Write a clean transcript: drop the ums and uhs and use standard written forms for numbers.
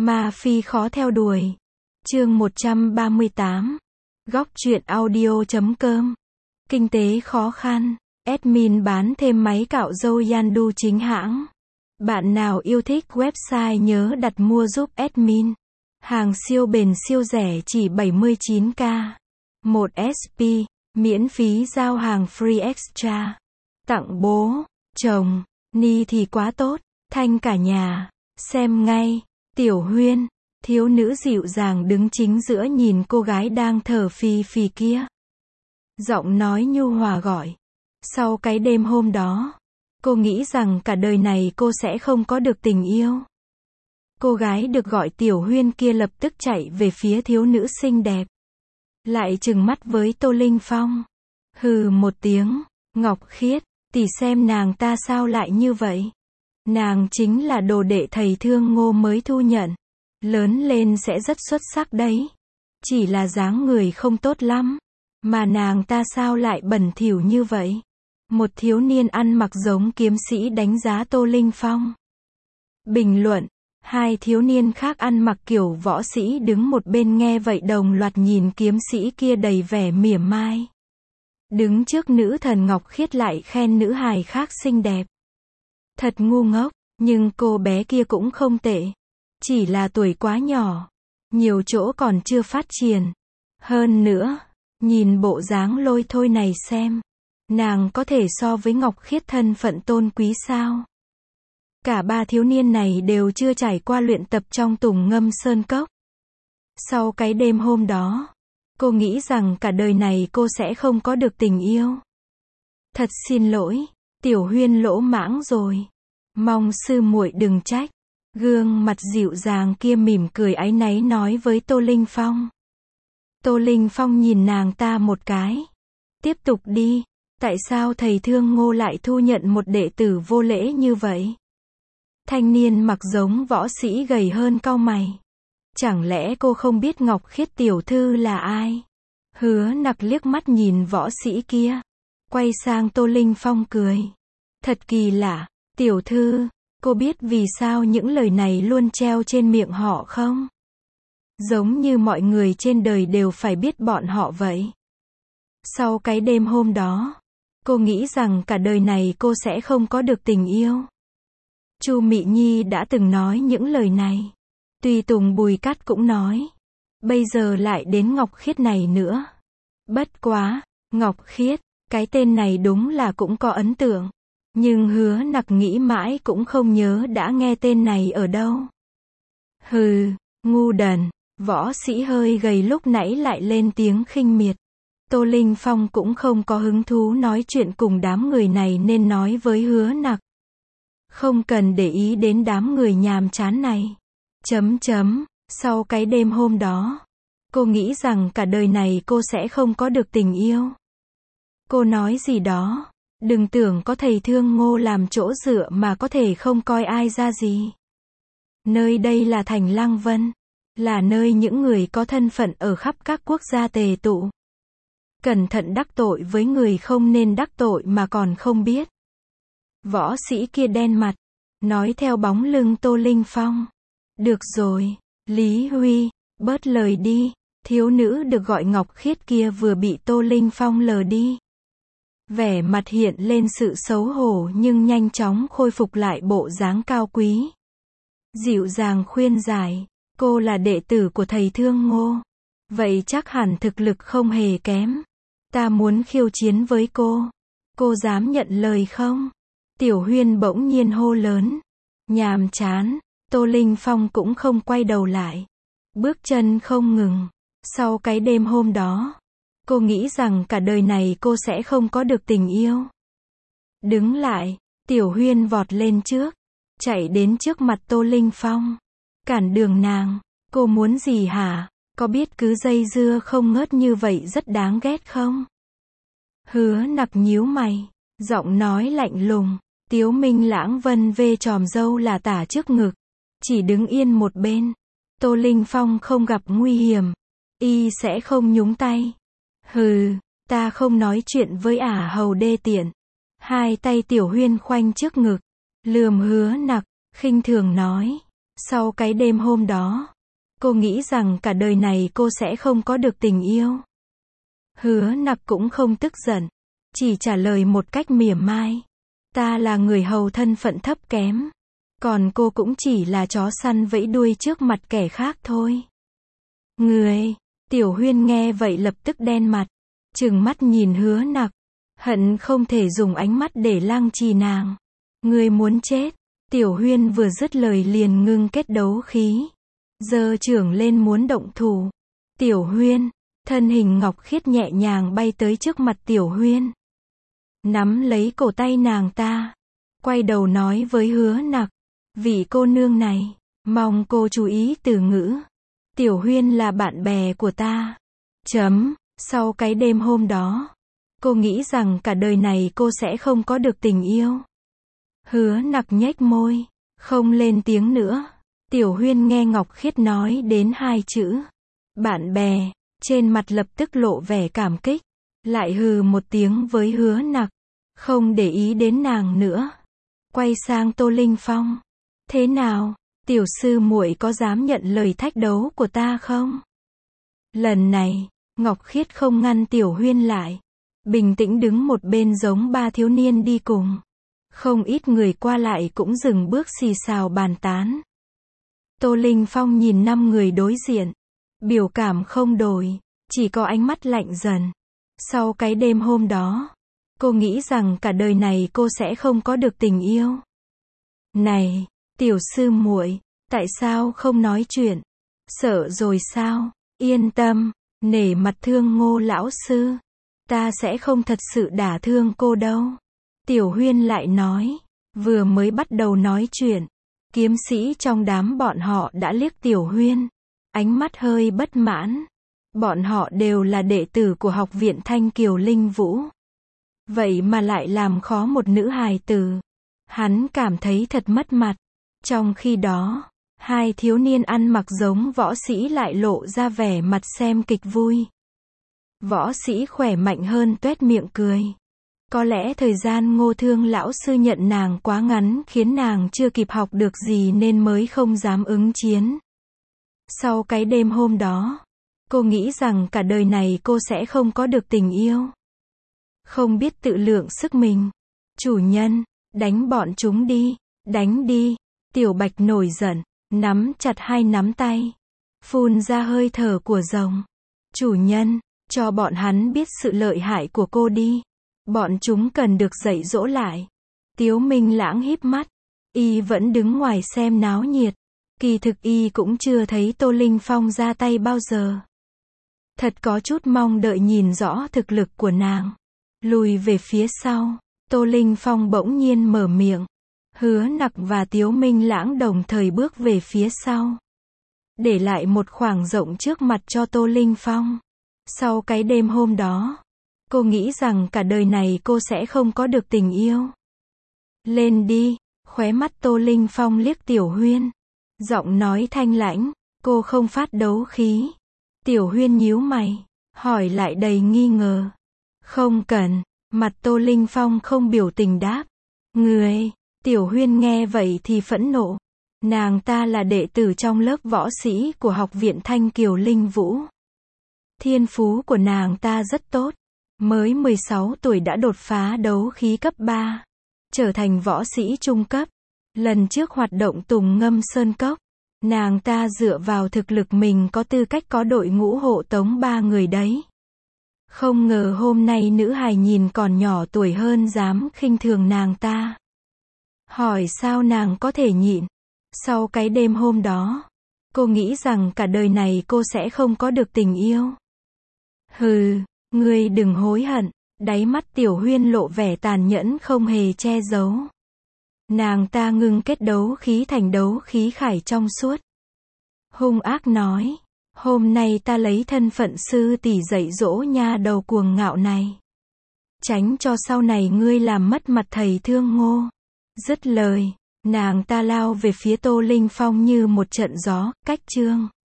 Ma Phi khó theo đuổi. Chương 138. Góc truyện audio.com. Kinh tế khó khăn. Admin bán thêm máy cạo râu Yandu chính hãng. Bạn nào yêu thích website nhớ đặt mua giúp admin. Hàng siêu bền siêu rẻ chỉ 79k. 1 SP, miễn phí giao hàng free extra. Tặng bố, chồng, Ni thì quá tốt, thanh cả nhà. Xem ngay. Tiểu Huyên, thiếu nữ dịu dàng đứng chính giữa nhìn cô gái đang thở phì phì kia. Giọng nói nhu hòa gọi. Sau cái đêm hôm đó, cô nghĩ rằng cả đời này cô sẽ không có được tình yêu. Cô gái được gọi Tiểu Huyên kia lập tức chạy về phía thiếu nữ xinh đẹp. Lại trừng mắt với Tô Linh Phong. Hừ một tiếng, Ngọc Khiết, tỷ xem nàng ta sao lại như vậy. Nàng chính là đồ đệ thầy Thương Ngô mới thu nhận. Lớn lên sẽ rất xuất sắc đấy. Chỉ là dáng người không tốt lắm. Mà nàng ta sao lại bẩn thỉu như vậy? Một thiếu niên ăn mặc giống kiếm sĩ đánh giá Tô Linh Phong. Bình luận. Hai thiếu niên khác ăn mặc kiểu võ sĩ đứng một bên nghe vậy đồng loạt nhìn kiếm sĩ kia đầy vẻ mỉa mai. Đứng trước nữ thần Ngọc Khiết lại khen nữ hài khác xinh đẹp. Thật ngu ngốc, nhưng cô bé kia cũng không tệ. Chỉ là tuổi quá nhỏ. Nhiều chỗ còn chưa phát triển. Hơn nữa, nhìn bộ dáng lôi thôi này xem. Nàng có thể so với Ngọc Khiết thân phận tôn quý sao? Cả ba thiếu niên này đều chưa trải qua luyện tập trong Tùng Ngâm Sơn Cốc. Sau cái đêm hôm đó, cô nghĩ rằng cả đời này cô sẽ không có được tình yêu. Thật xin lỗi, Tiểu Huyên lỗ mãng rồi. Mong sư muội đừng trách. Gương mặt dịu dàng kia mỉm cười áy náy nói với Tô Linh Phong. Tô Linh Phong nhìn nàng ta một cái. Tiếp tục đi, tại sao thầy Thương Ngô lại thu nhận một đệ tử vô lễ như vậy? Thanh niên mặc giống võ sĩ gầy hơn cau mày. Chẳng lẽ cô không biết Ngọc Khiết tiểu thư là ai? Hứa Nặc liếc mắt nhìn võ sĩ kia. Quay sang Tô Linh Phong cười. Thật kỳ lạ, tiểu thư, cô biết vì sao những lời này luôn treo trên miệng họ không? Giống như mọi người trên đời đều phải biết bọn họ vậy. Sau cái đêm hôm đó, cô nghĩ rằng cả đời này cô sẽ không có được tình yêu. Chu Mị Nhi đã từng nói những lời này. Tùy Tùng Bùi Cát cũng nói. Bây giờ lại đến Ngọc Khiết này nữa. Bất quá, Ngọc Khiết, cái tên này đúng là cũng có ấn tượng. Nhưng Hứa Nặc nghĩ mãi cũng không nhớ đã nghe tên này ở đâu. Hừ, ngu đần, võ sĩ hơi gầy lúc nãy lại lên tiếng khinh miệt. Tô Linh Phong cũng không có hứng thú nói chuyện cùng đám người này nên nói với Hứa Nặc. Không cần để ý đến đám người nhàm chán này. Sau cái đêm hôm đó, cô nghĩ rằng cả đời này cô sẽ không có được tình yêu. Cô nói gì đó, đừng tưởng có thầy Thương Ngô làm chỗ dựa mà có thể không coi ai ra gì. Nơi đây là thành Lăng Vân, là nơi những người có thân phận ở khắp các quốc gia tề tụ. Cẩn thận đắc tội với người không nên đắc tội mà còn không biết. Võ sĩ kia đen mặt, nói theo bóng lưng Tô Linh Phong. Được rồi, Lý Huy, bớt lời đi. Thiếu nữ được gọi Ngọc Khiết kia vừa bị Tô Linh Phong lờ đi. Vẻ mặt hiện lên sự xấu hổ nhưng nhanh chóng khôi phục lại bộ dáng cao quý. Dịu dàng khuyên giải, cô là đệ tử của thầy Thương Ngô. Vậy chắc hẳn thực lực không hề kém. Ta muốn khiêu chiến với cô. Cô dám nhận lời không? Tiểu Huyên bỗng nhiên hô lớn. Nhàm chán, Tô Linh Phong cũng không quay đầu lại. Bước chân không ngừng. Sau cái đêm hôm đó, cô nghĩ rằng cả đời này cô sẽ không có được tình yêu. Đứng lại, Tiểu Huyên vọt lên trước. Chạy đến trước mặt Tô Linh Phong. Cản đường nàng. Cô muốn gì hả? Có biết cứ dây dưa không ngớt như vậy rất đáng ghét không? Hứa Nặc nhíu mày. Giọng nói lạnh lùng. Tiếu Minh Lãng vân vê chòm râu là tả trước ngực. Chỉ đứng yên một bên. Tô Linh Phong không gặp nguy hiểm. Y sẽ không nhúng tay. Hừ, ta không nói chuyện với ả hầu đê tiện. Hai tay Tiểu Huyên khoanh trước ngực. Lườm Hứa Nặc, khinh thường nói. Sau cái đêm hôm đó, cô nghĩ rằng cả đời này cô sẽ không có được tình yêu. Hứa Nặc cũng không tức giận, chỉ trả lời một cách mỉa mai. Ta là người hầu thân phận thấp kém, còn cô cũng chỉ là chó săn vẫy đuôi trước mặt kẻ khác thôi. Người, Tiểu Huyên nghe vậy lập tức đen mặt, trừng mắt nhìn Hứa Nặc, hận không thể dùng ánh mắt để lăng trì nàng. Người muốn chết. Tiểu Huyên vừa dứt lời liền ngưng kết đấu khí, giơ chưởng lên muốn động thủ. Tiểu Huyên, thân hình Ngọc Khiết nhẹ nhàng bay tới trước mặt Tiểu Huyên, nắm lấy cổ tay nàng ta, quay đầu nói với Hứa Nặc, vị cô nương này, mong cô chú ý từ ngữ. Tiểu Huyên là bạn bè của ta. Sau cái đêm hôm đó, cô nghĩ rằng cả đời này cô sẽ không có được tình yêu. Hứa Nặc nhếch môi, không lên tiếng nữa. Tiểu Huyên nghe Ngọc Khiết nói đến hai chữ bạn bè, trên mặt lập tức lộ vẻ cảm kích, lại hừ một tiếng với Hứa Nặc, không để ý đến nàng nữa. Quay sang Tô Linh Phong, thế nào, tiểu sư muội có dám nhận lời thách đấu của ta không? Lần này, Ngọc Khiết không ngăn Tiểu Huyên lại, bình tĩnh đứng một bên giống ba thiếu niên đi cùng. Không ít người qua lại cũng dừng bước xì xào bàn tán. Tô Linh Phong nhìn 5 người đối diện, biểu cảm không đổi, chỉ có ánh mắt lạnh dần. Sau cái đêm hôm đó, cô nghĩ rằng cả đời này cô sẽ không có được tình yêu. Này, tiểu sư muội, tại sao không nói chuyện? Sợ rồi sao? Yên tâm, nể mặt Thương Ngô lão sư, ta sẽ không thật sự đả thương cô đâu. Tiểu Huyên lại nói, vừa mới bắt đầu nói chuyện, kiếm sĩ trong đám bọn họ đã liếc Tiểu Huyên, ánh mắt hơi bất mãn. Bọn họ đều là đệ tử của học viện Thanh Kiều Linh Vũ. Vậy mà lại làm khó một nữ hài tử. Hắn cảm thấy thật mất mặt. Trong khi đó, hai thiếu niên ăn mặc giống võ sĩ lại lộ ra vẻ mặt xem kịch vui. Võ sĩ khỏe mạnh hơn tuét miệng cười. Có lẽ thời gian Ngô Thương lão sư nhận nàng quá ngắn khiến nàng chưa kịp học được gì nên mới không dám ứng chiến. Sau cái đêm hôm đó, cô nghĩ rằng cả đời này cô sẽ không có được tình yêu. Không biết tự lượng sức mình. Chủ nhân, đánh bọn chúng đi, đánh đi. Tiểu Bạch nổi giận, nắm chặt hai nắm tay, phun ra hơi thở của rồng. Chủ nhân, cho bọn hắn biết sự lợi hại của cô đi. Bọn chúng cần được dạy dỗ lại. Tiếu Minh Lãng híp mắt, y vẫn đứng ngoài xem náo nhiệt. Kỳ thực y cũng chưa thấy Tô Linh Phong ra tay bao giờ. Thật có chút mong đợi nhìn rõ thực lực của nàng. Lùi về phía sau, Tô Linh Phong bỗng nhiên mở miệng. Hứa Nặc và Tiếu Minh Lãng đồng thời bước về phía sau, để lại một khoảng rộng trước mặt cho Tô Linh Phong. Sau cái đêm hôm đó, cô nghĩ rằng cả đời này cô sẽ không có được tình yêu. Lên đi, khóe mắt Tô Linh Phong liếc Tiểu Huyên. Giọng nói thanh lãnh, cô không phát đấu khí. Tiểu Huyên nhíu mày, hỏi lại đầy nghi ngờ. Không cần, mặt Tô Linh Phong không biểu tình đáp. Người, Tiểu Huyên nghe vậy thì phẫn nộ. Nàng ta là đệ tử trong lớp võ sĩ của học viện Thanh Kiều Linh Vũ. Thiên phú của nàng ta rất tốt. Mới 16 tuổi đã đột phá đấu khí cấp 3. Trở thành võ sĩ trung cấp. Lần trước hoạt động Tùng Ngâm Sơn Cốc, nàng ta dựa vào thực lực mình có tư cách có đội ngũ hộ tống 3 người đấy. Không ngờ hôm nay nữ hài nhìn còn nhỏ tuổi hơn dám khinh thường nàng ta. Hỏi sao nàng có thể nhịn. Sau cái đêm hôm đó, cô nghĩ rằng cả đời này cô sẽ không có được tình yêu. Hừ, ngươi đừng hối hận. Đáy mắt Tiểu Huyên lộ vẻ tàn nhẫn không hề che giấu. Nàng ta ngưng kết đấu khí thành đấu khí khải trong suốt. Hung ác nói, hôm nay ta lấy thân phận sư tỷ dạy dỗ nha đầu cuồng ngạo này. Tránh cho sau này ngươi làm mất mặt thầy Thương Ngô. Dứt lời, nàng ta lao về phía Tô Linh Phong như một trận gió, cách chương.